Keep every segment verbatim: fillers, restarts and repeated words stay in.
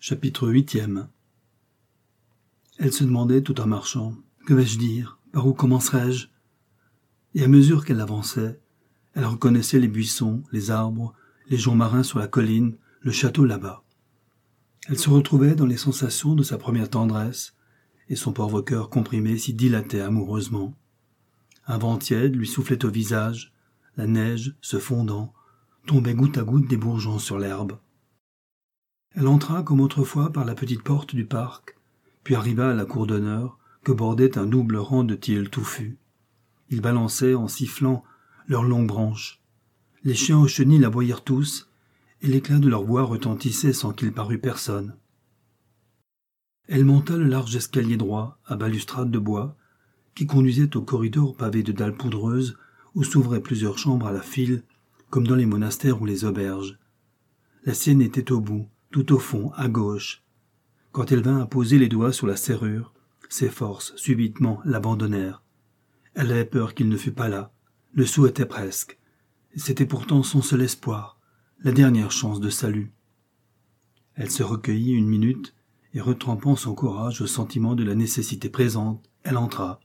Chapitre huitième. Elle se demandait tout en marchant « Que vais-je dire ? Par où commencerai-je » Et à mesure qu'elle avançait, elle reconnaissait les buissons, les arbres, les joncs marins sur la colline, le château là-bas. Elle se retrouvait dans les sensations de sa première tendresse, et son pauvre cœur comprimé s'y dilatait amoureusement. Un vent tiède lui soufflait au visage, la neige, se fondant, tombait goutte à goutte des bourgeons sur l'herbe. Elle entra comme autrefois par la petite porte du parc, puis arriva à la cour d'honneur que bordait un double rang de tilleuls touffus. Ils balançaient en sifflant leurs longues branches. Les chiens au chenil aboyèrent tous, et l'éclat de leur voix retentissait sans qu'il parût personne. Elle monta le large escalier droit, à balustrade de bois, qui conduisait au corridor pavé de dalles poudreuses où s'ouvraient plusieurs chambres à la file, comme dans les monastères ou les auberges. La sienne était au bout, tout au fond, à gauche. Quand elle vint à poser les doigts sur la serrure, ses forces, subitement, l'abandonnèrent. Elle avait peur qu'il ne fût pas là, le souhaitait presque. C'était pourtant son seul espoir, la dernière chance de salut. Elle se recueillit une minute, et retrempant son courage au sentiment de la nécessité présente, elle entra.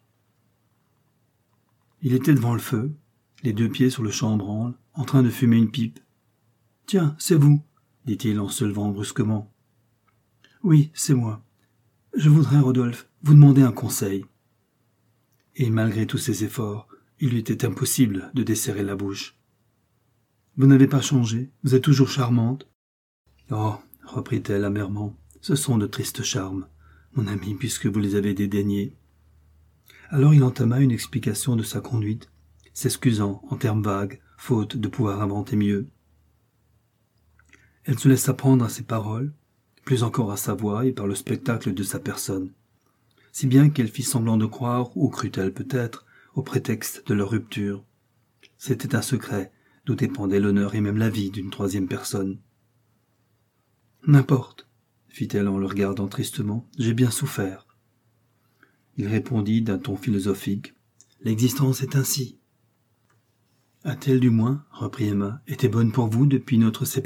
Il était devant le feu, les deux pieds sur le chambranle, en train de fumer une pipe. « Tiens, c'est vous !» dit-il en se levant brusquement. « Oui, c'est moi. Je voudrais, Rodolphe, vous demander un conseil. » Et malgré tous ses efforts, il lui était impossible de desserrer la bouche. « Vous n'avez pas changé, vous êtes toujours charmante. »« Oh, reprit-elle amèrement, ce sont de tristes charmes, mon ami, puisque vous les avez dédaignés. » Alors il entama une explication de sa conduite, s'excusant en termes vagues, faute de pouvoir inventer mieux. Elle se laissa prendre à ses paroles, plus encore à sa voix et par le spectacle de sa personne, si bien qu'elle fit semblant de croire, ou crut-elle peut-être, au prétexte de leur rupture. C'était un secret, d'où dépendait l'honneur et même la vie d'une troisième personne. « N'importe, » fit-elle en le regardant tristement, « j'ai bien souffert. » Il répondit d'un ton philosophique, « L'existence est ainsi. » « A-t-elle du moins, reprit Emma, été bonne pour vous depuis notre séparation ? » ?»«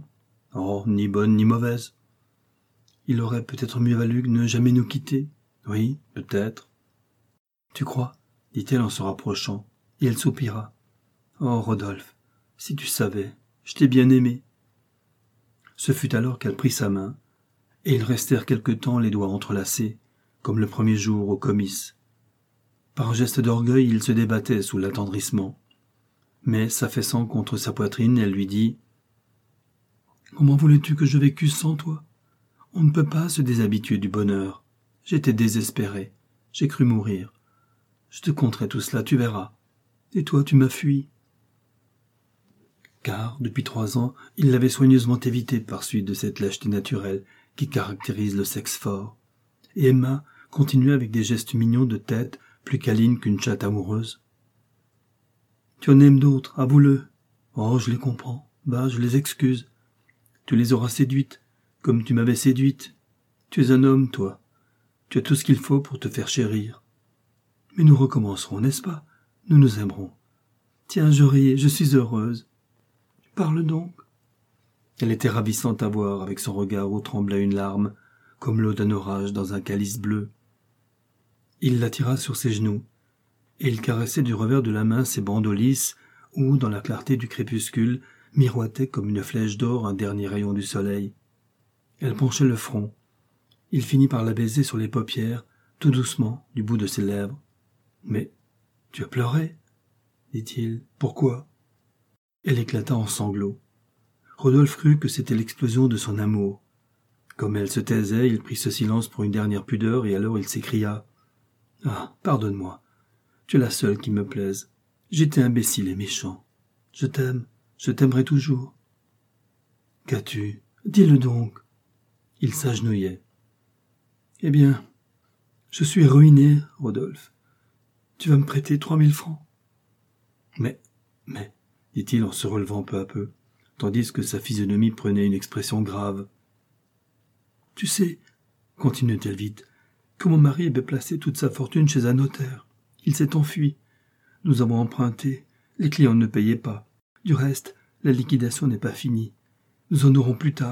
Oh, ni bonne ni mauvaise. » »« Il aurait peut-être mieux valu ne jamais nous quitter. » »« Oui, peut-être. »« Tu crois ?» dit-elle en se rapprochant, et elle soupira. « Oh, Rodolphe, si tu savais, je t'ai bien aimé. » Ce fut alors qu'elle prit sa main, et ils restèrent quelque temps les doigts entrelacés, comme le premier jour au comice. Par un geste d'orgueil, il se débattait sous l'attendrissement. Mais, s'affaissant contre sa poitrine, elle lui dit « Comment voulais-tu que je vécusse sans toi ? On ne peut pas se déshabituer du bonheur. J'étais désespéré. J'ai cru mourir. Je te conterai tout cela, tu verras. Et toi, tu m'as fui. » Car, depuis trois ans, il l'avait soigneusement évité par suite de cette lâcheté naturelle qui caractérise le sexe fort. Et Emma continuait avec des gestes mignons de tête, plus câlines qu'une chatte amoureuse. « Tu en aimes d'autres, avoue-le. Oh, je les comprends. Bah, je les excuse. Tu les auras séduites, comme tu m'avais séduite. Tu es un homme, toi. Tu as tout ce qu'il faut pour te faire chérir. Mais nous recommencerons, n'est-ce pas ? Nous nous aimerons. Tiens, je ris, je suis heureuse. Parle donc. » Elle était ravissante à voir, avec son regard où tremblait une larme, comme l'eau d'un orage dans un calice bleu. Il la tira sur ses genoux, et il caressait du revers de la main ses bandeaux lisses où, dans la clarté du crépuscule, miroitait comme une flèche d'or un dernier rayon du soleil. Elle penchait le front. Il finit par la baiser sur les paupières, tout doucement, du bout de ses lèvres. « Mais tu as pleuré ?» dit-il. « Pourquoi ?» Elle éclata en sanglots. Rodolphe crut que c'était l'explosion de son amour. Comme elle se taisait, il prit ce silence pour une dernière pudeur, et alors il s'écria « Ah, pardonne-moi. Tu es la seule qui me plaise. J'étais imbécile et méchant. Je t'aime, je t'aimerai toujours. »« Qu'as-tu ? Dis-le donc. » Il s'agenouillait. « Eh bien, je suis ruiné, Rodolphe. Tu vas me prêter trois mille francs. »« Mais, mais, dit-il en se relevant peu à peu, tandis que sa physionomie prenait une expression grave. « Tu sais, continue-t-elle vite, que mon mari avait placé toute sa fortune chez un notaire. Il s'est enfui. Nous avons emprunté. Les clients ne payaient pas. Du reste, la liquidation n'est pas finie. Nous en aurons plus tard.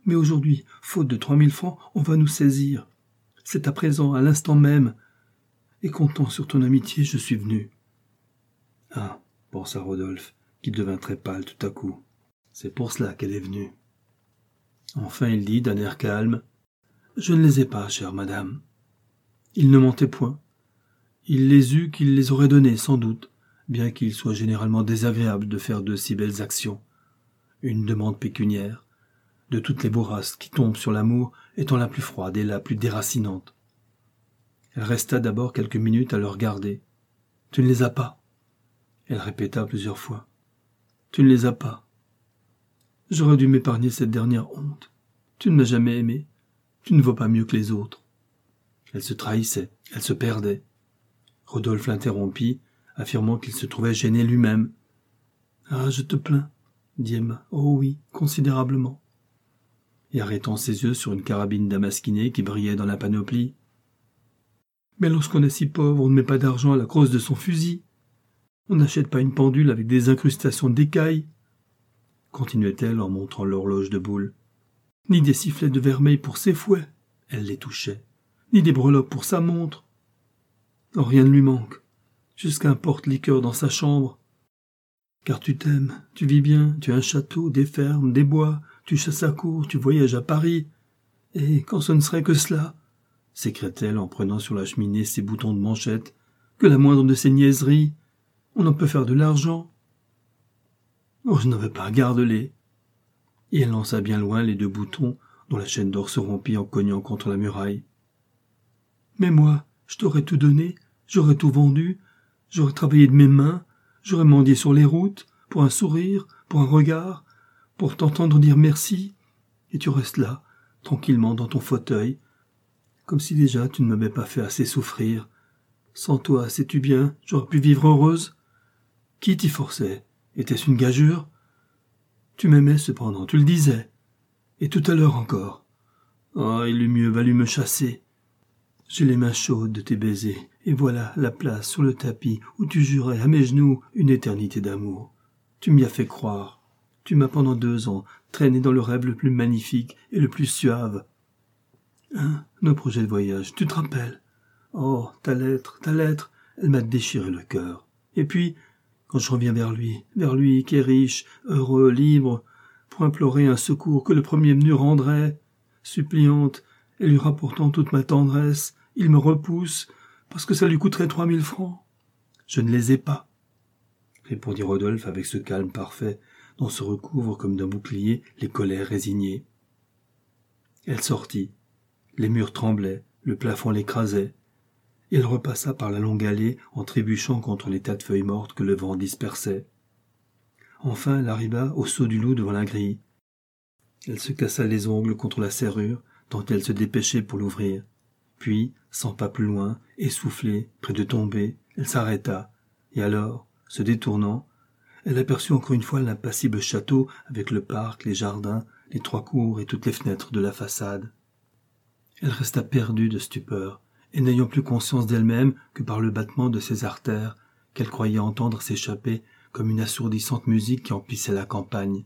Mais aujourd'hui, faute de trois mille francs, on va nous saisir. C'est à présent, à l'instant même. Et comptant sur ton amitié, je suis venu. » Ah, pensa Rodolphe, qui devint très pâle tout à coup. C'est pour cela qu'elle est venue. Enfin il dit d'un air calme: « Je ne les ai pas, chère madame. » Il ne mentait point. Il les eut qu'il les aurait donnés, sans doute, bien qu'il soit généralement désagréable de faire de si belles actions. Une demande pécuniaire, de toutes les bourrasques qui tombent sur l'amour, étant la plus froide et la plus déracinante. Elle resta d'abord quelques minutes à le regarder. « Tu ne les as pas ?» Elle répéta plusieurs fois. « Tu ne les as pas. » J'aurais dû m'épargner cette dernière honte. Tu ne m'as jamais aimé. Tu ne vaux pas mieux que les autres. Elle se trahissait, elle se perdait. Rodolphe l'interrompit, affirmant qu'il se trouvait gêné lui-même. « Ah, je te plains, » dit Emma. « Oh oui, considérablement. » Et arrêtant ses yeux sur une carabine damasquinée qui brillait dans la panoplie. « Mais lorsqu'on est si pauvre, on ne met pas d'argent à la crosse de son fusil. On n'achète pas une pendule avec des incrustations d'écailles. » Continuait-elle en montrant l'horloge de boule. « Ni des sifflets de vermeil pour ses fouets. » Elle les touchait. « Ni des breloques pour sa montre. Oh, rien ne lui manque. Jusqu'à un porte-liqueur dans sa chambre. Car tu t'aimes, tu vis bien, tu as un château, des fermes, des bois, tu chasses à court, tu voyages à Paris. Et quand ce ne serait que cela, » s'écria-t-elle en prenant sur la cheminée ses boutons de manchette, « que la moindre de ces niaiseries, on en peut faire de l'argent. Oh, je n'en veux pas, garde-les. » Et elle lança bien loin les deux boutons dont la chaîne d'or se rompit en cognant contre la muraille. « Mais moi, je t'aurais tout donné, j'aurais tout vendu, j'aurais travaillé de mes mains, j'aurais mendié sur les routes, pour un sourire, pour un regard, pour t'entendre dire merci, et tu restes là, tranquillement dans ton fauteuil, comme si déjà tu ne m'avais pas fait assez souffrir. Sans toi, sais-tu bien, j'aurais pu vivre heureuse. Qui t'y forçait? Était-ce une gageure? Tu m'aimais cependant, tu le disais. Et tout à l'heure encore. Oh, il eût mieux valu me chasser. J'ai les mains chaudes de tes baisers, et voilà la place sur le tapis où tu jurais à mes genoux une éternité d'amour. Tu m'y as fait croire. Tu m'as pendant deux ans traîné dans le rêve le plus magnifique et le plus suave. Hein, nos projets de voyage, tu te rappelles? Oh, ta lettre, ta lettre, elle m'a déchiré le cœur. Et puis, quand je reviens vers lui, vers lui qui est riche, heureux, libre, pour implorer un secours que le premier venu rendrait, suppliante, et lui rapportant toute ma tendresse, il me repousse, parce que ça lui coûterait trois mille francs. Je ne les ai pas, répondit Rodolphe avec ce calme parfait dont se recouvrent comme d'un bouclier les colères résignées. Elle sortit. Les murs tremblaient, le plafond l'écrasait. Elle repassa par la longue allée en trébuchant contre les tas de feuilles mortes que le vent dispersait. Enfin, elle arriva au saut du loup devant la grille. Elle se cassa les ongles contre la serrure, dont elle se dépêchait pour l'ouvrir. Puis, cent pas plus loin, essoufflée, près de tomber, elle s'arrêta, et alors, se détournant, elle aperçut encore une fois l'impassible château avec le parc, les jardins, les trois cours et toutes les fenêtres de la façade. Elle resta perdue de stupeur, et n'ayant plus conscience d'elle-même que par le battement de ses artères, qu'elle croyait entendre s'échapper comme une assourdissante musique qui emplissait la campagne.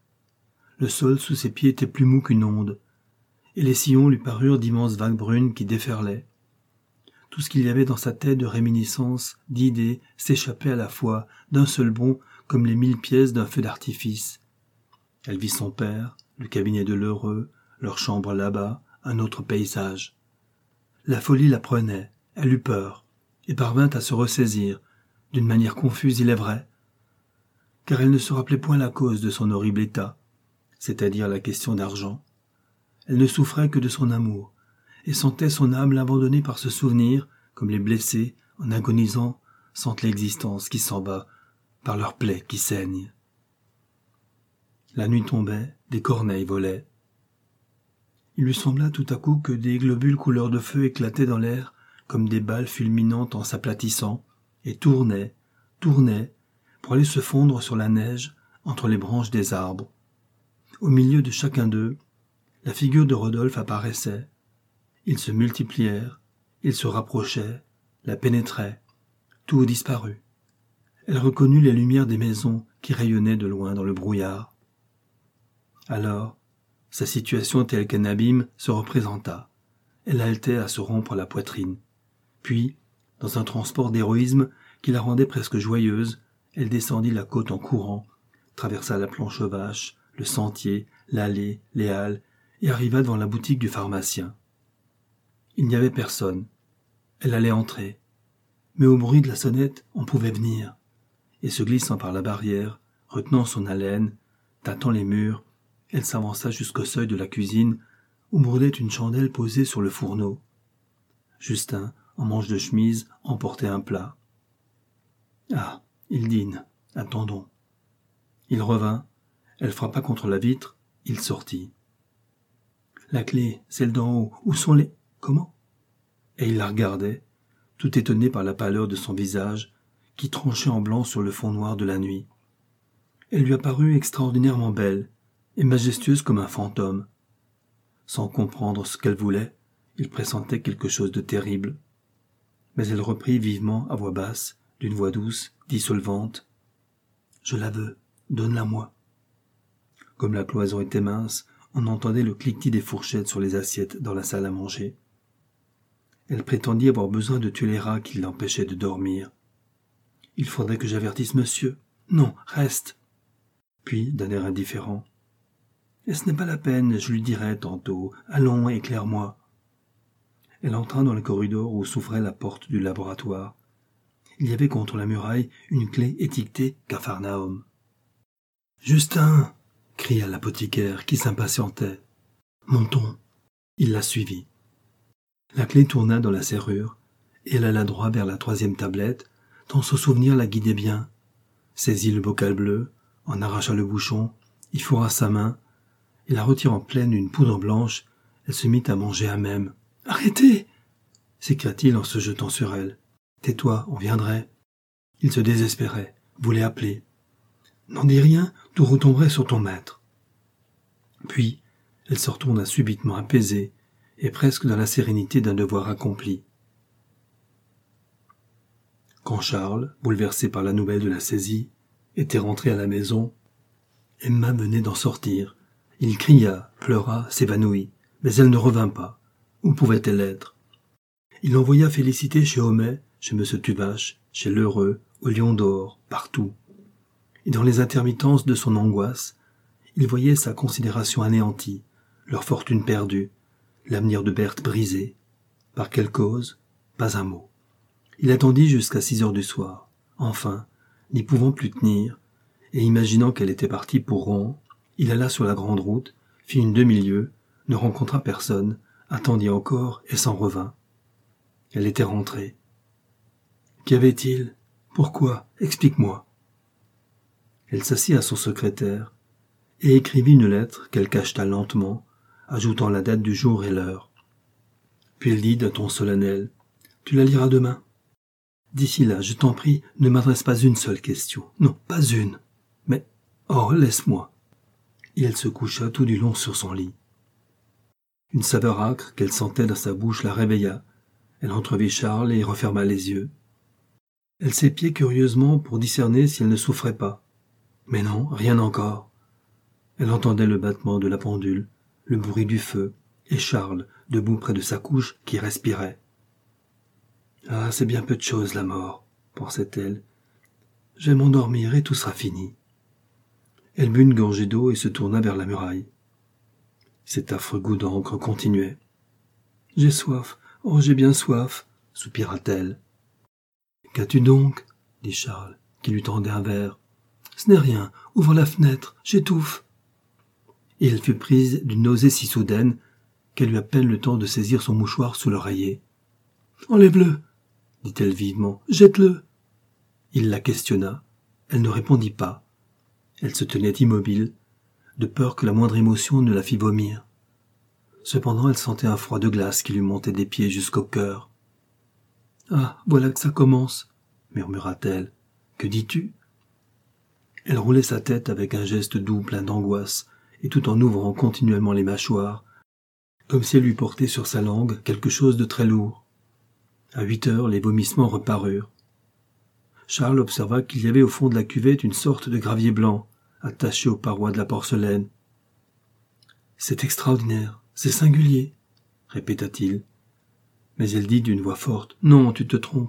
Le sol sous ses pieds était plus mou qu'une onde, et les sillons lui parurent d'immenses vagues brunes qui déferlaient. Tout ce qu'il y avait dans sa tête de réminiscences, d'idées, s'échappait à la fois, d'un seul bond, comme les mille pièces d'un feu d'artifice. Elle vit son père, le cabinet de l'heureux, leur chambre là-bas, un autre paysage. La folie la prenait, elle eut peur, et parvint à se ressaisir, d'une manière confuse il est vrai, car elle ne se rappelait point la cause de son horrible état, c'est-à-dire la question d'argent. Elle ne souffrait que de son amour, et sentait son âme abandonnée par ce souvenir, comme les blessés, en agonisant, sentent l'existence qui s'en bat, par leurs plaies qui saignent. La nuit tombait, des corneilles volaient. Il lui sembla tout à coup que des globules couleur de feu éclataient dans l'air, comme des balles fulminantes en s'aplatissant, et tournaient, tournaient, pour aller se fondre sur la neige, entre les branches des arbres. Au milieu de chacun d'eux, la figure de Rodolphe apparaissait. Ils se multiplièrent, ils se rapprochaient, la pénétraient. Tout disparut. Elle reconnut les lumières des maisons qui rayonnaient de loin dans le brouillard. Alors, Sa situation telle qu'un abîme se représenta. Elle haletait à se rompre la poitrine. Puis, dans un transport d'héroïsme qui la rendait presque joyeuse, elle descendit la côte en courant, traversa la planche aux vaches, le sentier, l'allée, les halles, et arriva devant la boutique du pharmacien. Il n'y avait personne. Elle allait entrer. Mais au bruit de la sonnette, on pouvait venir. Et se glissant par la barrière, retenant son haleine, tâtant les murs, elle s'avança jusqu'au seuil de la cuisine où brûlait une chandelle posée sur le fourneau. Justin, en manche de chemise, emportait un plat. Ah, il dîne. Attendons. Il revint, elle frappa contre la vitre, il sortit. La clé, celle d'en haut, où sont les... Comment? Et il la regardait, tout étonné par la pâleur de son visage, qui tranchait en blanc sur le fond noir de la nuit. Elle lui apparut extraordinairement belle, et majestueuse comme un fantôme. Sans comprendre ce qu'elle voulait, il pressentait quelque chose de terrible. Mais elle reprit vivement, à voix basse, d'une voix douce, dissolvante. « Je la veux, donne-la-moi. » Comme la cloison était mince, on entendait le cliquetis des fourchettes sur les assiettes dans la salle à manger. Elle prétendit avoir besoin de tuer les rats qui l'empêchaient de dormir. « Il faudrait que j'avertisse monsieur. Non, reste. » Puis, d'un air indifférent. « Et ce n'est pas la peine, je lui dirai tantôt. Allons, éclaire-moi. » Elle entra dans le corridor où s'ouvrait la porte du laboratoire. Il y avait contre la muraille une clé étiquetée « Capharnaüm ». « Justin !» cria l'apothicaire qui s'impatientait. « Montons !» Il la suivit. La clé tourna dans la serrure, et elle alla droit vers la troisième tablette, tant son souvenir la guidait bien. Saisit le bocal bleu, en arracha le bouchon, y fourra sa main, et la retirant pleine d'une poudre blanche, elle se mit à manger à même. « Arrêtez !» s'écria-t-il en se jetant sur elle. « Tais-toi, on viendrait. » Il se désespérait, voulait appeler. « N'en dis rien, tout retomberait sur ton maître. » Puis, elle se retourna subitement apaisée, et presque dans la sérénité d'un devoir accompli. Quand Charles, bouleversé par la nouvelle de la saisie, était rentré à la maison, Emma venait d'en sortir. Il cria, pleura, s'évanouit, mais elle ne revint pas. Où pouvait-elle être? Il envoya féliciter chez Homais, chez M. Tuvache, chez Lheureux, au Lion d'Or, partout. Et dans les intermittences de son angoisse, il voyait sa considération anéantie, leur fortune perdue, l'avenir de Berthe brisé. Par quelle cause? Pas un mot. Il attendit jusqu'à six heures du soir. Enfin, n'y pouvant plus tenir, et imaginant qu'elle était partie pour Rouen, il alla sur la grande route, fit une demi-lieue, ne rencontra personne, attendit encore et s'en revint. Elle était rentrée. Qu'y avait-il? Pourquoi? Explique-moi. Elle s'assit à son secrétaire et écrivit une lettre qu'elle cacheta lentement, ajoutant la date du jour et l'heure. Puis elle dit d'un ton solennel, « Tu la liras demain. D'ici là, je t'en prie, ne m'adresse pas une seule question. Non, pas une. Mais, oh, laisse-moi. » Et elle se coucha tout du long sur son lit. Une saveur âcre qu'elle sentait dans sa bouche la réveilla. Elle entrevit Charles et referma les yeux. Elle s'épiait curieusement pour discerner si elle ne souffrait pas. Mais non, rien encore. Elle entendait le battement de la pendule, le bruit du feu, et Charles, debout près de sa couche, qui respirait. « Ah, c'est bien peu de chose, la mort, » pensait-elle. « Je vais m'endormir et tout sera fini. » Elle but une gorgée d'eau et se tourna vers la muraille. Cet affreux goût d'encre continuait. « J'ai soif, oh, j'ai bien soif, » soupira-t-elle. « Qu'as-tu donc ?» dit Charles, qui lui tendait un verre. « Ce n'est rien, ouvre la fenêtre, j'étouffe. » Et elle fut prise d'une nausée si soudaine qu'elle eut à peine le temps de saisir son mouchoir sous l'oreiller. « Enlève-le » dit-elle vivement. « Jette-le » Il la questionna. Elle ne répondit pas. Elle se tenait immobile, de peur que la moindre émotion ne la fît vomir. Cependant, elle sentait un froid de glace qui lui montait des pieds jusqu'au cœur. « Ah, voilà que ça commence » murmura-t-elle. « Que dis-tu » Elle roulait sa tête avec un geste doux plein d'angoisse, et tout en ouvrant continuellement les mâchoires, comme si elle lui portait sur sa langue quelque chose de très lourd. À huit heures, les vomissements reparurent. Charles observa qu'il y avait au fond de la cuvette une sorte de gravier blanc, attaché aux parois de la porcelaine. C'est extraordinaire, c'est singulier, répéta-t-il. Mais elle dit d'une voix forte, « Non, tu te trompes. »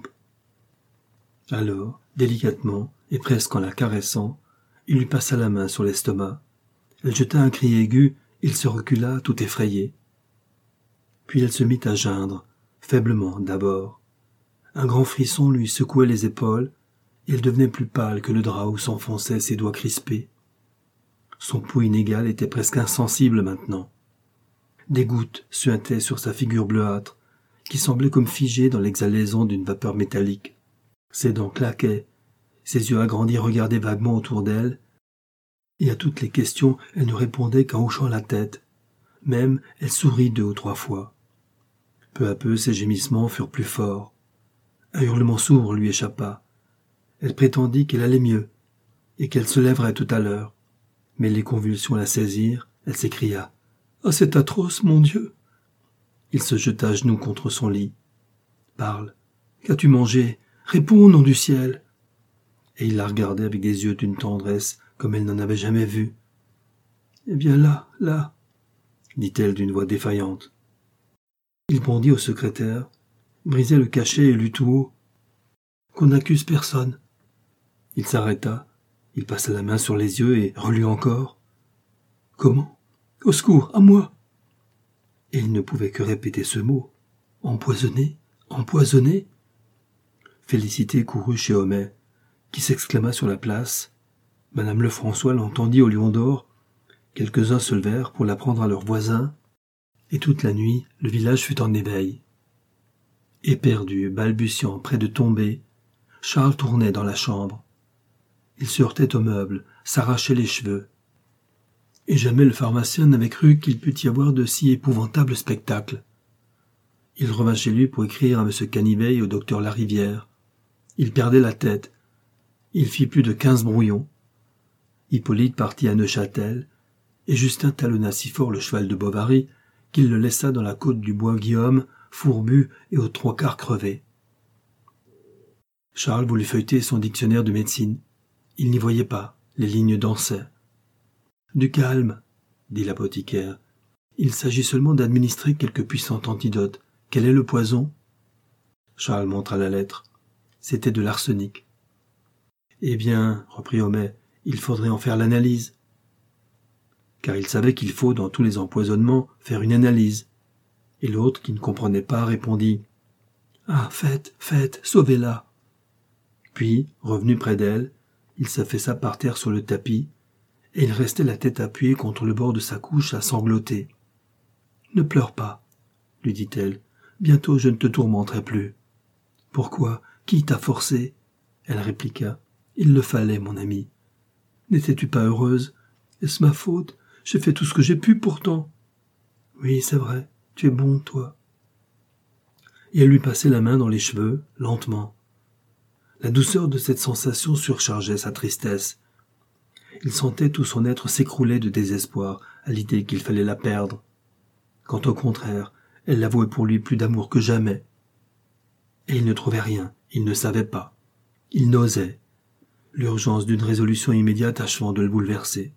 Alors, délicatement, et presque en la caressant, il lui passa la main sur l'estomac. Elle jeta un cri aigu, il se recula, tout effrayé. Puis elle se mit à geindre, faiblement d'abord. Un grand frisson lui secouait les épaules, et elle devenait plus pâle que le drap où s'enfonçaient ses doigts crispés. Son pouls inégal était presque insensible maintenant. Des gouttes suintaient sur sa figure bleuâtre, qui semblait comme figée dans l'exhalaison d'une vapeur métallique. Ses dents claquaient, ses yeux agrandis regardaient vaguement autour d'elle, et à toutes les questions elle ne répondait qu'en hochant la tête. Même elle sourit deux ou trois fois. Peu à peu ses gémissements furent plus forts. Un hurlement sourd lui échappa. Elle prétendit qu'elle allait mieux, et qu'elle se lèverait tout à l'heure. Mais les convulsions la saisirent, elle s'écria. « Ah, c'est atroce, mon Dieu !» Il se jeta à genoux contre son lit. « Parle. Qu'as-tu mangé? Réponds au nom du ciel !» Et il la regardait avec des yeux d'une tendresse comme elle n'en avait jamais vu. « Eh bien là, là !» dit-elle d'une voix défaillante. Il bondit au secrétaire, brisait le cachet et lut tout haut. « Qu'on n'accuse personne. » Il s'arrêta, il passa la main sur les yeux et relut encore. « Comment? Au secours, à moi !» Et il ne pouvait que répéter ce mot. « Empoisonné, empoisonné !» Félicité courut chez Homais, qui s'exclama sur la place. Madame Lefrançois l'entendit au Lion d'Or. Quelques-uns se levèrent pour l'apprendre à leurs voisins, et toute la nuit, le village fut en éveil. Éperdu, balbutiant, près de tomber, Charles tournait dans la chambre. Il se heurtait aux meubles, s'arrachait les cheveux. Et jamais le pharmacien n'avait cru qu'il pût y avoir de si épouvantables spectacles. Il revint chez lui pour écrire à M. Canivet et au docteur Larivière. Il perdait la tête. Il fit plus de quinze brouillons. Hippolyte partit à Neuchâtel, et Justin talonna si fort le cheval de Bovary qu'il le laissa dans la côte du bois Guillaume, fourbu et aux trois quarts crevé. Charles voulut feuilleter son dictionnaire de médecine. Il n'y voyait pas, les lignes dansaient. « Du calme, » dit l'apothicaire. « Il s'agit seulement d'administrer quelque puissant antidote. Quel est le poison ?» Charles montra la lettre. C'était de l'arsenic. « Eh bien, reprit Homais, il faudrait en faire l'analyse. » Car il savait qu'il faut, dans tous les empoisonnements, faire une analyse. Et l'autre, qui ne comprenait pas, répondit « Ah, faites, faites, sauvez-la !» Puis, revenu près d'elle, il s'affaissa par terre sur le tapis, et il restait la tête appuyée contre le bord de sa couche à sangloter. « Ne pleure pas, » lui dit-elle. « Bientôt je ne te tourmenterai plus. »« Pourquoi? Qui t'a forcé ?» Elle répliqua. « Il le fallait, mon ami. N'étais-tu pas heureuse? Est-ce ma faute? J'ai fait tout ce que j'ai pu pourtant. »« Oui, c'est vrai, tu es bon, toi. » Et elle lui passait la main dans les cheveux, lentement. La douceur de cette sensation surchargeait sa tristesse. Il sentait tout son être s'écrouler de désespoir à l'idée qu'il fallait la perdre. Quand au contraire, elle l'avouait pour lui plus d'amour que jamais. Et il ne trouvait rien, il ne savait pas. Il n'osait, l'urgence d'une résolution immédiate achevant de le bouleverser.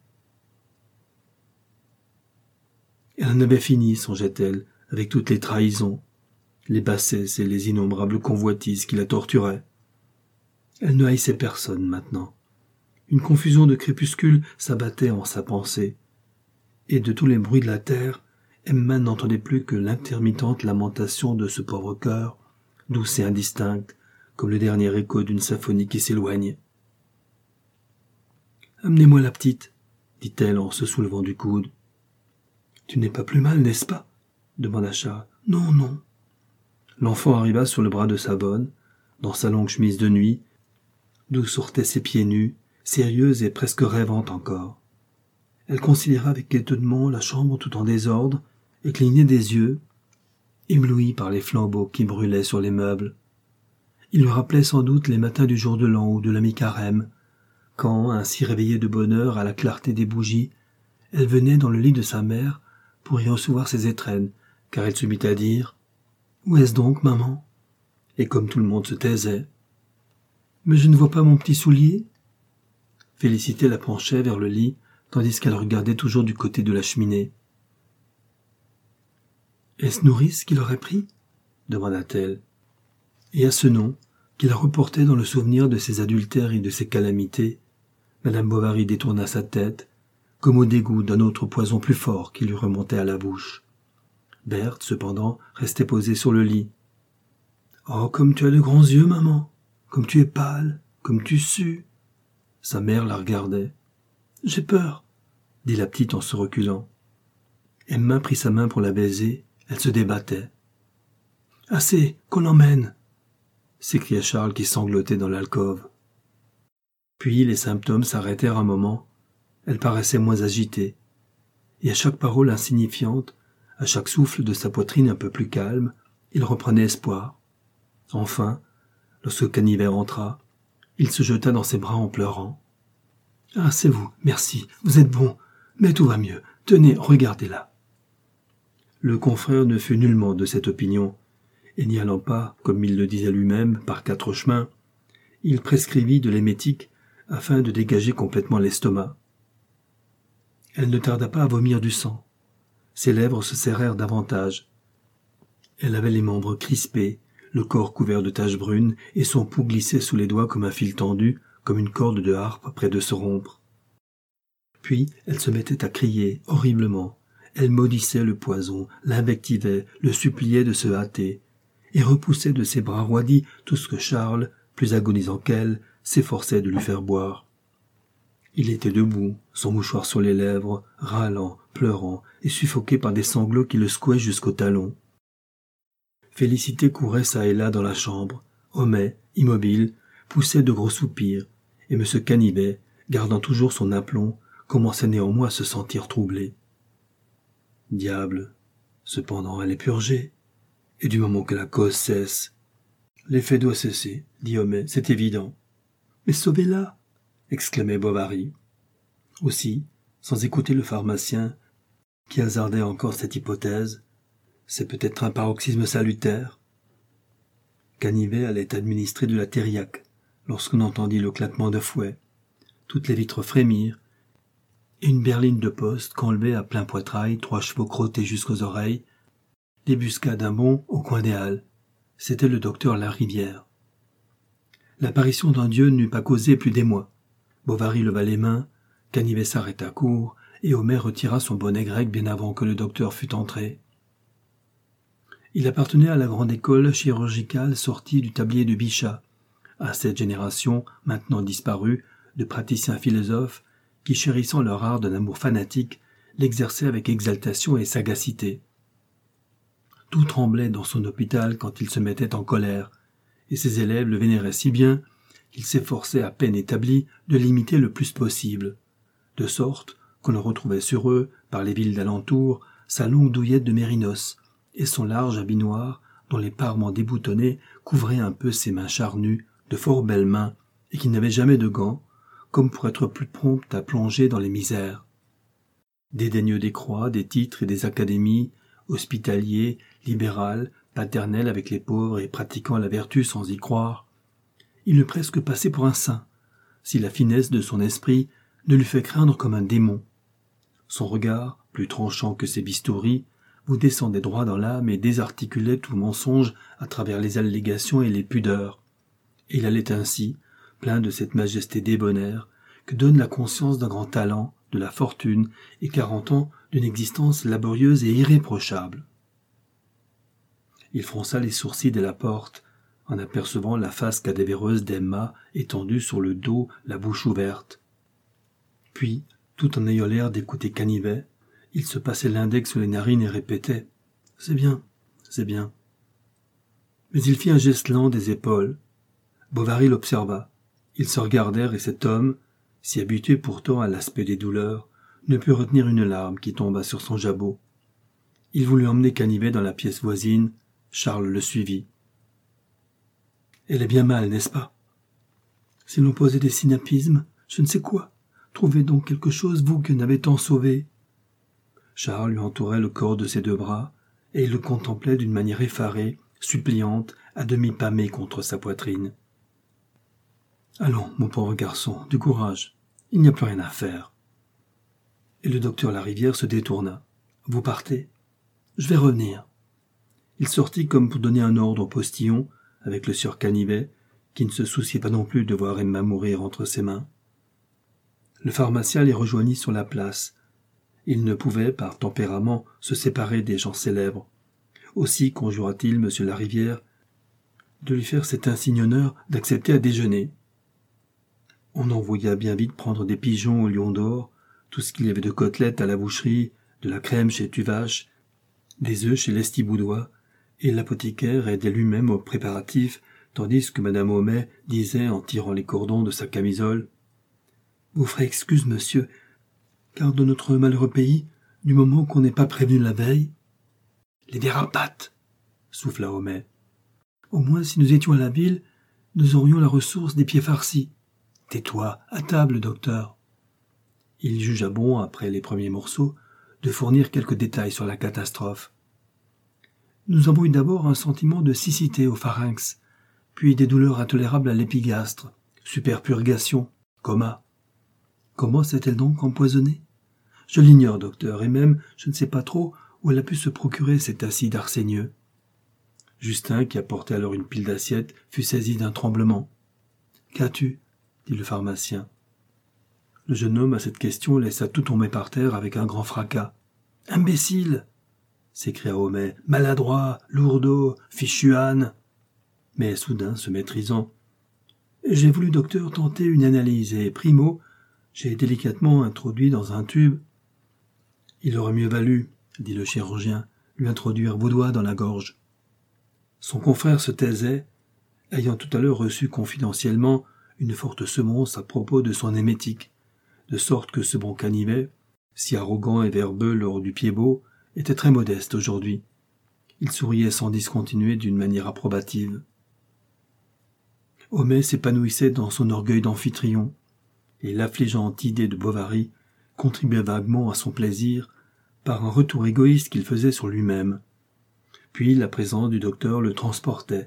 Elle en avait fini, songeait-elle, avec toutes les trahisons, les bassesses et les innombrables convoitises qui la torturaient. Elle ne haïssait personne maintenant. Une confusion de crépuscule s'abattait en sa pensée, et de tous les bruits de la terre, Emma n'entendait plus que l'intermittente lamentation de ce pauvre cœur, douce et indistincte, comme le dernier écho d'une symphonie qui s'éloigne. « Amenez-moi la petite, » dit-elle en se soulevant du coude. « Tu n'es pas plus mal, n'est-ce pas ?» demanda Charles. « Non, non. » L'enfant arriva sur le bras de sa bonne, dans sa longue chemise de nuit, d'où sortaient ses pieds nus, sérieuse et presque rêvante encore. Elle considéra avec étonnement la chambre tout en désordre, et clignait des yeux, éblouie par les flambeaux qui brûlaient sur les meubles. Il lui rappelait sans doute les matins du jour de l'an ou de la mi-carême, quand, ainsi réveillée de bonne heure à la clarté des bougies, elle venait dans le lit de sa mère pour y recevoir ses étrennes, car elle se mit à dire « Où est-ce donc, maman ?» Et comme tout le monde se taisait, « Mais je ne vois pas mon petit soulier ?» Félicité la penchait vers le lit, tandis qu'elle regardait toujours du côté de la cheminée. Est-ce Nourrice qui l'aurait pris ? Demanda-t-elle. Et à ce nom, qui la reportait dans le souvenir de ses adultères et de ses calamités, Madame Bovary détourna sa tête, comme au dégoût d'un autre poison plus fort qui lui remontait à la bouche. Berthe, cependant, restait posée sur le lit. « Oh, comme tu as de grands yeux, maman, comme tu es pâle, comme tu sues !» Sa mère la regardait. « J'ai peur, » dit la petite en se reculant. Emma prit sa main pour la baiser, elle se débattait. « Assez, qu'on l'emmène !» s'écria Charles qui sanglotait dans l'alcôve. Puis les symptômes s'arrêtèrent un moment, elle paraissait moins agitée, et à chaque parole insignifiante, à chaque souffle de sa poitrine un peu plus calme, il reprenait espoir. Enfin, lorsque Canivet entra, il se jeta dans ses bras en pleurant. « Ah, c'est vous, merci, vous êtes bon, mais tout va mieux, tenez, regardez-la. » Le confrère ne fut nullement de cette opinion, et n'y allant pas, comme il le disait lui-même, par quatre chemins, il prescrivit de l'émétique afin de dégager complètement l'estomac. Elle ne tarda pas à vomir du sang. Ses lèvres se serrèrent davantage. Elle avait les membres crispés, le corps couvert de taches brunes, et son pouls glissait sous les doigts comme un fil tendu, comme une corde de harpe près de se rompre. Puis elle se mettait à crier, horriblement. Elle maudissait le poison, l'invectivait, le suppliait de se hâter, et repoussait de ses bras roidis tout ce que Charles, plus agonisant qu'elle, s'efforçait de lui faire boire. Il était debout, son mouchoir sur les lèvres, râlant, pleurant, et suffoqué par des sanglots qui le secouaient jusqu'au talon. Félicité courait çà et là dans la chambre, Homais, immobile, poussait de gros soupirs, et M. Canivet, gardant toujours son aplomb, commençait néanmoins à se sentir troublé. Diable, cependant elle est purgée, et du moment que la cause cesse, l'effet doit cesser, dit Homais, c'est évident. Mais sauvez-la, exclamait Bovary. Aussi, sans écouter le pharmacien, qui hasardait encore cette hypothèse, c'est peut-être un paroxysme salutaire. Canivet allait administrer de la thériaque, lorsqu'on entendit le claquement de fouet. Toutes les vitres frémirent, et une berline de poste qu'enlevait à plein poitrail trois chevaux crottés jusqu'aux oreilles, débusqua d'un bond au coin des halles. C'était le docteur Larivière. L'apparition d'un dieu n'eut pas causé plus d'émoi. Bovary leva les mains, Canivet s'arrêta court, et Homais retira son bonnet grec bien avant que le docteur fût entré. Il appartenait à la grande école chirurgicale sortie du tablier de Bichat, à cette génération, maintenant disparue, de praticiens philosophes qui, chérissant leur art d'un amour fanatique, l'exerçaient avec exaltation et sagacité. Tout tremblait dans son hôpital quand il se mettait en colère, et ses élèves le vénéraient si bien qu'il s'efforçait à peine établi de l'imiter le plus possible, de sorte qu'on le retrouvait sur eux, par les villes d'alentour, sa longue douillette de mérinos et son large habit noir dont les parements déboutonnés couvraient un peu ses mains charnues, de fort belles mains, et qui n'avaient jamais de gants, comme pour être plus promptes à plonger dans les misères. Dédaigneux des croix, des titres et des académies, hospitalier, libéral, paternel avec les pauvres et pratiquant la vertu sans y croire, il eût presque passé pour un saint, si la finesse de son esprit ne l'eût fait craindre comme un démon. Son regard, plus tranchant que ses bistouris, vous descendait droit dans l'âme et désarticulait tout mensonge à travers les allégations et les pudeurs. Et il allait ainsi, plein de cette majesté débonnaire que donne la conscience d'un grand talent, de la fortune et quarante ans d'une existence laborieuse et irréprochable. Il fronça les sourcils de la porte, en apercevant la face cadavéreuse d'Emma étendue sur le dos, la bouche ouverte. Puis, tout en ayant l'air d'écouter Canivet, il se passait l'index sur les narines et répétait « C'est bien, c'est bien ». Mais il fit un geste lent des épaules. Bovary l'observa. Ils se regardèrent et cet homme, si habitué pourtant à l'aspect des douleurs, ne put retenir une larme qui tomba sur son jabot. Il voulut emmener Canivet dans la pièce voisine. Charles le suivit. « Elle est bien mal, n'est-ce pas ? Si l'on posait des sinapismes, je ne sais quoi, trouvez donc quelque chose, vous que n'avez tant sauvé. » Charles lui entourait le corps de ses deux bras, et il le contemplait d'une manière effarée, suppliante, à demi pâmée contre sa poitrine. « Allons, mon pauvre garçon, du courage, il n'y a plus rien à faire. » Et le docteur Larivière se détourna. « Vous partez ? Je vais revenir. Il sortit comme pour donner un ordre au postillon, avec le sieur Canivet, qui ne se souciait pas non plus de voir Emma mourir entre ses mains. Le pharmacien les rejoignit sur la place. Il ne pouvait, par tempérament, se séparer des gens célèbres. Aussi conjura-t-il M. Larivière de lui faire cet insigne honneur d'accepter à déjeuner. On envoya bien vite prendre des pigeons au Lion d'Or, tout ce qu'il y avait de côtelettes à la boucherie, de la crème chez Tuvache, des œufs chez Lestiboudois, et l'apothicaire aidait lui-même aux préparatifs, tandis que madame Homais disait en tirant les cordons de sa camisole « Vous ferez excuse, monsieur, car dans notre malheureux pays, du moment qu'on n'est pas prévenu la veille... » « Les dérapates !» souffla Homais. « Au moins, si nous étions à la ville, nous aurions la ressource des pieds farcis. Tais-toi, à table, docteur. » Il jugea bon, après les premiers morceaux, de fournir quelques détails sur la catastrophe. Nous avons eu d'abord un sentiment de siccité au pharynx, puis des douleurs intolérables à l'épigastre, superpurgation, coma. Comment s'est-elle donc empoisonnée? Je l'ignore, docteur, et même je ne sais pas trop où elle a pu se procurer cet acide arsénieux. Justin, qui apportait alors une pile d'assiettes, fut saisi d'un tremblement. « Qu'as-tu » dit le pharmacien. Le jeune homme, à cette question, laissa tout tomber par terre avec un grand fracas. « Imbécile !» s'écria Homais. « Maladroit, lourdeau, fichu âne !» Mais soudain, se maîtrisant, « J'ai voulu, docteur, tenter une analyse, et primo, j'ai délicatement introduit dans un tube. »« Il aurait mieux valu, » dit le chirurgien, « lui introduire vos doigts dans la gorge. » Son confrère se taisait, ayant tout à l'heure reçu confidentiellement une forte semonce à propos de son émétique, de sorte que ce bon Canivet, si arrogant et verbeux lors du Pied-Beau, était très modeste aujourd'hui. Il souriait sans discontinuer d'une manière approbative. Homais s'épanouissait dans son orgueil d'amphitryon, et l'affligeante idée de Bovary contribuait vaguement à son plaisir par un retour égoïste qu'il faisait sur lui-même. Puis la présence du docteur le transportait.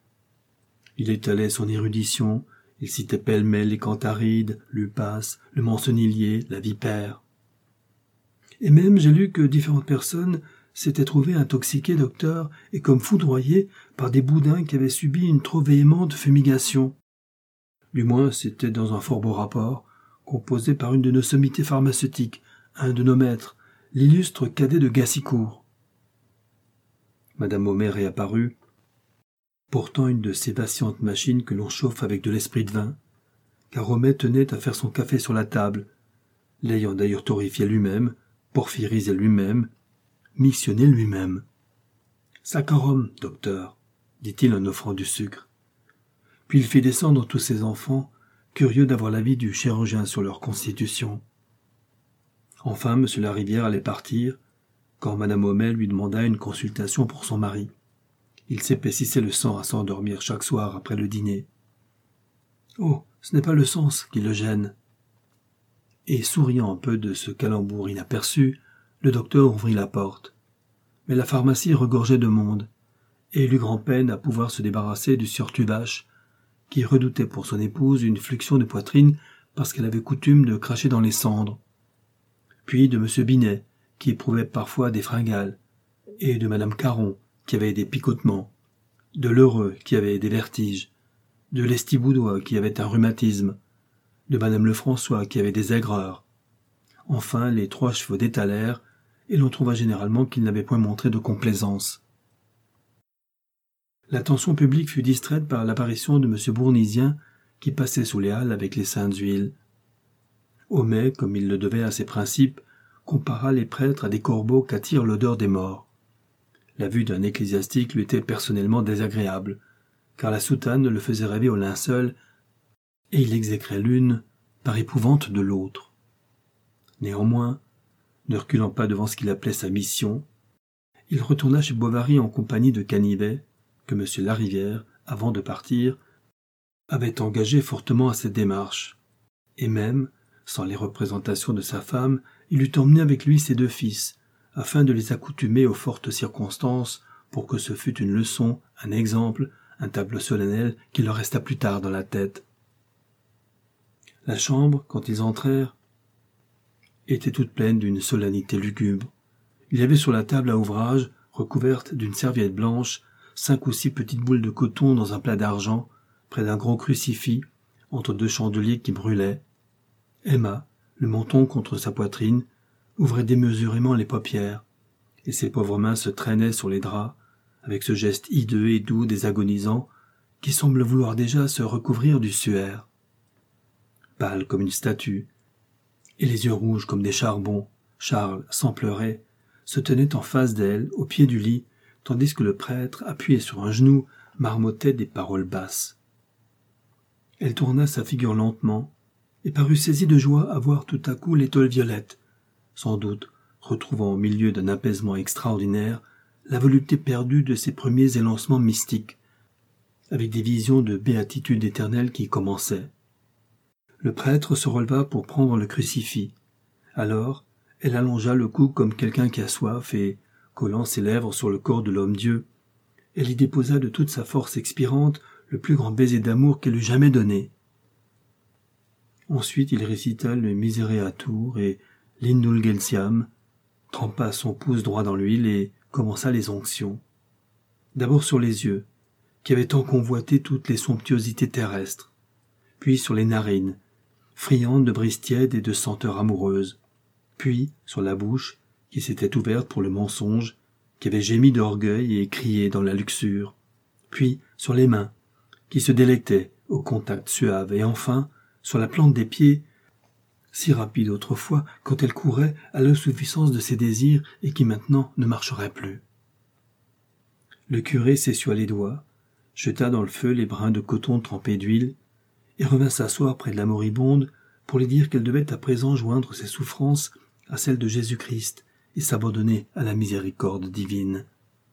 Il étalait son érudition, il citait pêle-mêle les cantharides, l'upas, le mancenillier, la vipère. Et même j'ai lu que différentes personnes s'étaient trouvées intoxiquées, docteur, et comme foudroyées par des boudins qui avaient subi une trop véhémente fumigation. Du moins, c'était dans un fort beau rapport, composé par une de nos sommités pharmaceutiques, un de nos maîtres, l'illustre cadet de Gassicourt. Madame Homais réapparut, portant une de ces vacillantes machines que l'on chauffe avec de l'esprit de vin, car Homais tenait à faire son café sur la table, l'ayant d'ailleurs torréfié lui-même, porphyrisé lui-même, missionné lui-même. « Saccharum, docteur, » dit-il en offrant du sucre. Puis il fit descendre tous ses enfants, curieux d'avoir l'avis du chirurgien sur leur constitution. Enfin, M. Larivière allait partir, quand Madame Homais lui demanda une consultation pour son mari. Il s'épaississait le sang à s'endormir chaque soir après le dîner. « Oh, ce n'est pas le sens qui le gêne. » Et souriant un peu de ce calembour inaperçu, le docteur ouvrit la porte. Mais la pharmacie regorgeait de monde, et il eut grand-peine à pouvoir se débarrasser du sieur Tuvache, qui redoutait pour son épouse une fluxion de poitrine parce qu'elle avait coutume de cracher dans les cendres. Puis de M. Binet, qui éprouvait parfois des fringales, et de Madame Caron, qui avait des picotements, de Lheureux, qui avait des vertiges, de Lestiboudois, qui avait un rhumatisme, de Madame Lefrançois, qui avait des aigreurs. Enfin, les trois chevaux détalèrent, et l'on trouva généralement qu'ils n'avaient point montré de complaisance. L'attention publique fut distraite par l'apparition de M. Bournisien, qui passait sous les halles avec les saintes huiles. Homais, comme il le devait à ses principes, compara les prêtres à des corbeaux qu'attire l'odeur des morts. La vue d'un ecclésiastique lui était personnellement désagréable, car la soutane le faisait rêver au linceul, et il exécrait l'une par épouvante de l'autre. Néanmoins, ne reculant pas devant ce qu'il appelait sa mission, il retourna chez Bovary en compagnie de Canivet, que M. Larivière, avant de partir, avait engagé fortement à cette démarche, et même, sans les représentations de sa femme, il eût emmené avec lui ses deux fils, afin de les accoutumer aux fortes circonstances pour que ce fût une leçon, un exemple, un tableau solennel qui leur resta plus tard dans la tête. La chambre, quand ils entrèrent, était toute pleine d'une solennité lugubre. Il y avait sur la table à ouvrage, recouverte d'une serviette blanche, cinq ou six petites boules de coton dans un plat d'argent, près d'un gros crucifix, entre deux chandeliers qui brûlaient. Emma, le menton contre sa poitrine, ouvrait démesurément les paupières, et ses pauvres mains se traînaient sur les draps, avec ce geste hideux et doux des agonisants qui semble vouloir déjà se recouvrir du suaire. Pâle comme une statue, et les yeux rouges comme des charbons, Charles, sans pleurer, se tenait en face d'elle, au pied du lit, tandis que le prêtre, appuyé sur un genou, marmottait des paroles basses. Elle tourna sa figure lentement, et parut saisie de joie à voir tout à coup l'étoile violette, sans doute retrouvant au milieu d'un apaisement extraordinaire la volupté perdue de ses premiers élancements mystiques, avec des visions de béatitude éternelle qui commençaient. Le prêtre se releva pour prendre le crucifix. Alors, elle allongea le cou comme quelqu'un qui a soif et, collant ses lèvres sur le corps de l'homme-dieu, elle y déposa de toute sa force expirante le plus grand baiser d'amour qu'elle eût jamais donné. Ensuite il récita le Misereatur et l'Indulgentiam, trempa son pouce droit dans l'huile et commença les onctions. D'abord sur les yeux, qui avaient tant convoité toutes les somptuosités terrestres, puis sur les narines, friandes de brise tiède et de senteurs amoureuses, puis sur la bouche, qui s'était ouverte pour le mensonge, qui avait gémi d'orgueil et crié dans la luxure, puis sur les mains, qui se délectaient au contact suave, et enfin, sur la plante des pieds, si rapide autrefois quand elle courait à l'insuffisance de ses désirs et qui maintenant ne marcherait plus. Le curé s'essuia les doigts, jeta dans le feu les brins de coton trempés d'huile, et revint s'asseoir près de la moribonde pour lui dire qu'elle devait à présent joindre ses souffrances à celles de Jésus-Christ et s'abandonner à la miséricorde divine.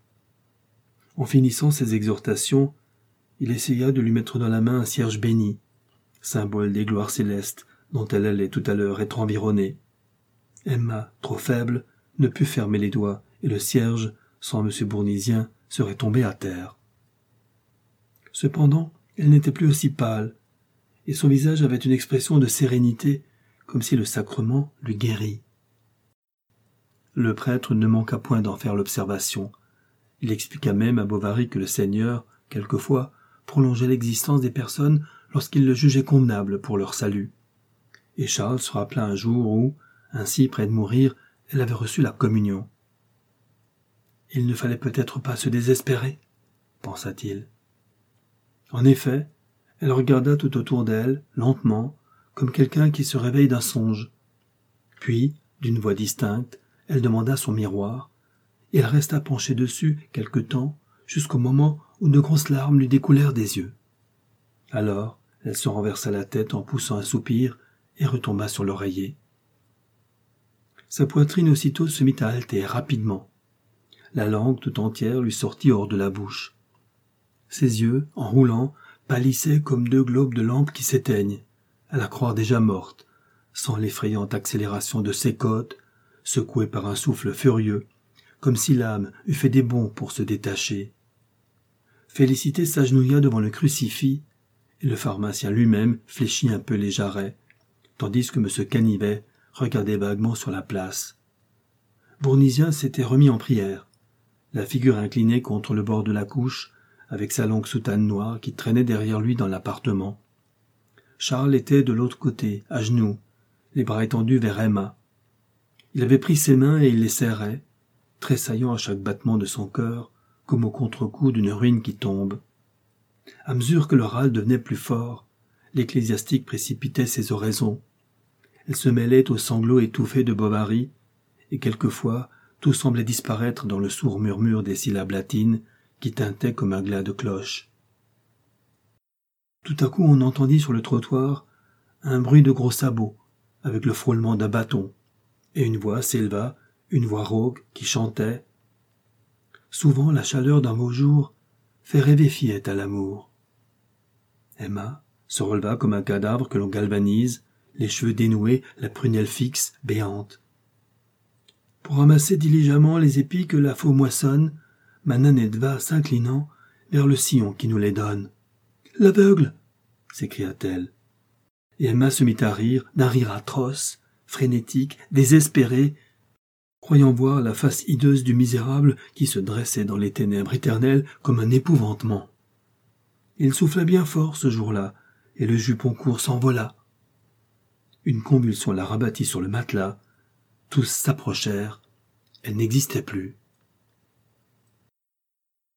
En finissant ses exhortations, il essaya de lui mettre dans la main un cierge béni, symbole des gloires célestes dont elle allait tout à l'heure être environnée. Emma, trop faible, ne put fermer les doigts, et le cierge, sans M. Bournisien, serait tombé à terre. Cependant, elle n'était plus aussi pâle, et son visage avait une expression de sérénité, comme si le sacrement l'eût guérie. Le prêtre ne manqua point d'en faire l'observation. Il expliqua même à Bovary que le Seigneur, quelquefois, prolongeait l'existence des personnes lorsqu'il le jugeait convenable pour leur salut. Et Charles se rappela un jour où, ainsi près de mourir, elle avait reçu la communion. Il ne fallait peut-être pas se désespérer, pensa-t-il. En effet, elle regarda tout autour d'elle, lentement, comme quelqu'un qui se réveille d'un songe. Puis, d'une voix distincte, elle demanda son miroir, et elle resta penchée dessus quelque temps, jusqu'au moment où de grosses larmes lui découlèrent des yeux. Alors, elle se renversa la tête en poussant un soupir et retomba sur l'oreiller. Sa poitrine aussitôt se mit à halter rapidement. La langue tout entière lui sortit hors de la bouche. Ses yeux, en roulant, pâlissaient comme deux globes de lampe qui s'éteignent, à la croire déjà morte, sans l'effrayante accélération de ses côtes, secouée par un souffle furieux, comme si l'âme eût fait des bonds pour se détacher. Félicité s'agenouilla devant le crucifix, et le pharmacien lui-même fléchit un peu les jarrets, tandis que M. Canivet regardait vaguement sur la place. Bournisien s'était remis en prière, la figure inclinée contre le bord de la couche, avec sa longue soutane noire qui traînait derrière lui dans l'appartement. Charles était de l'autre côté, à genoux, les bras étendus vers Emma. Il avait pris ses mains et il les serrait, tressaillant à chaque battement de son cœur, comme au contre-coup d'une ruine qui tombe. À mesure que le râle devenait plus fort, l'ecclésiastique précipitait ses oraisons. Elle se mêlait aux sanglots étouffés de Bovary, et quelquefois tout semblait disparaître dans le sourd murmure des syllabes latines qui tintaient comme un glas de cloche. Tout à coup on entendit sur le trottoir un bruit de gros sabots, avec le frôlement d'un bâton, et une voix s'éleva, une voix rauque qui chantait. Souvent la chaleur d'un beau jour fait rêver fillette à l'amour. Emma se releva comme un cadavre que l'on galvanise, les cheveux dénoués, la prunelle fixe, béante. Pour ramasser diligemment les épis que la faux moissonne, Mananette va s'inclinant vers le sillon qui nous les donne. « L'aveugle !» s'écria-t-elle. Et Emma se mit à rire, d'un rire atroce, frénétique, désespéré, croyant voir la face hideuse du misérable qui se dressait dans les ténèbres éternelles comme un épouvantement. Il souffla bien fort ce jour-là, et le jupon court s'envola. Une convulsion la rabattit sur le matelas. Tous s'approchèrent. Elle n'existait plus.